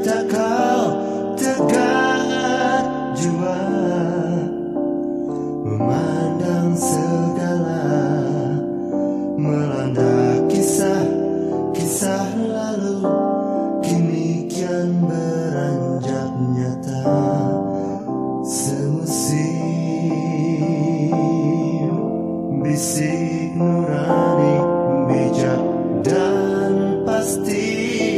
tak kau tegak jua, memandang segala melanda kisah-kisah lalu, kini kian beranjak nyata. Semusim bisik nurani, bijak dan pasti,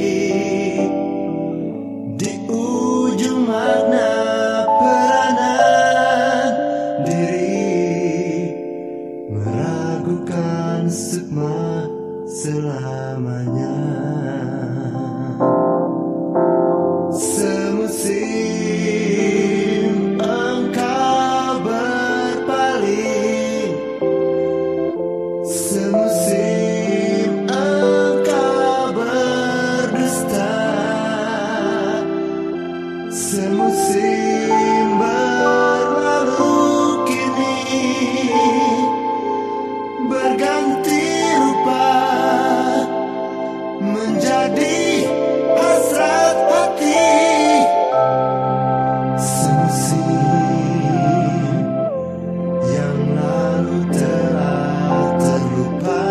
di ujung makna peranan diri, meragukan sukma selamanya. Semusim engkau berpaling, semusim engkau berdusta, semusim berlalu kini berganti rupa, menjadi hasrat hati. Semusim yang lalu telah terlupa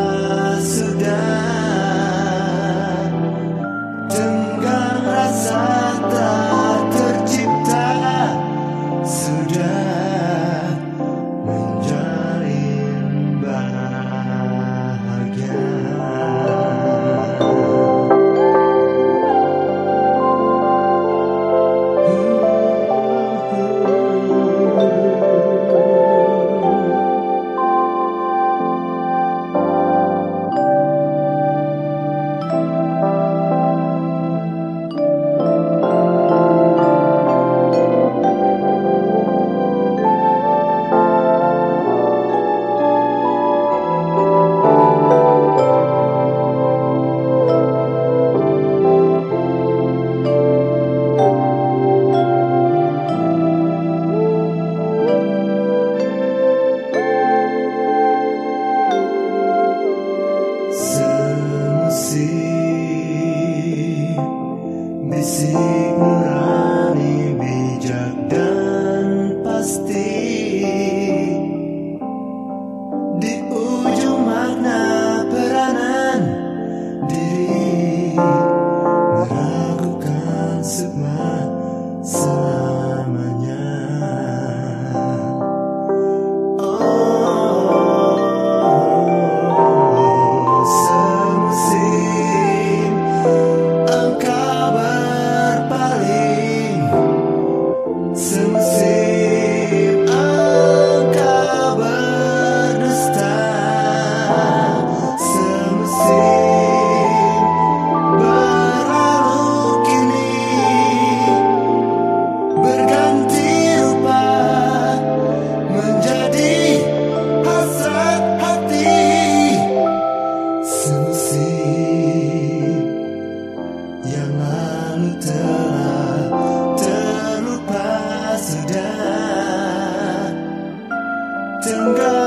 sudah, tenggang rasa tak tercipta sudah, menjalin bahagia. Bisik nurani, bijak dan pasti, di ujung makna peranan diri, meragukan sukma selamanya. Semusim engkau berpaling, semusim engkau berdusta, semusim berlalu kini berganti rupa, menjadi hasrat hati. Semusim yang lalu telah terlupa sudah, tenggang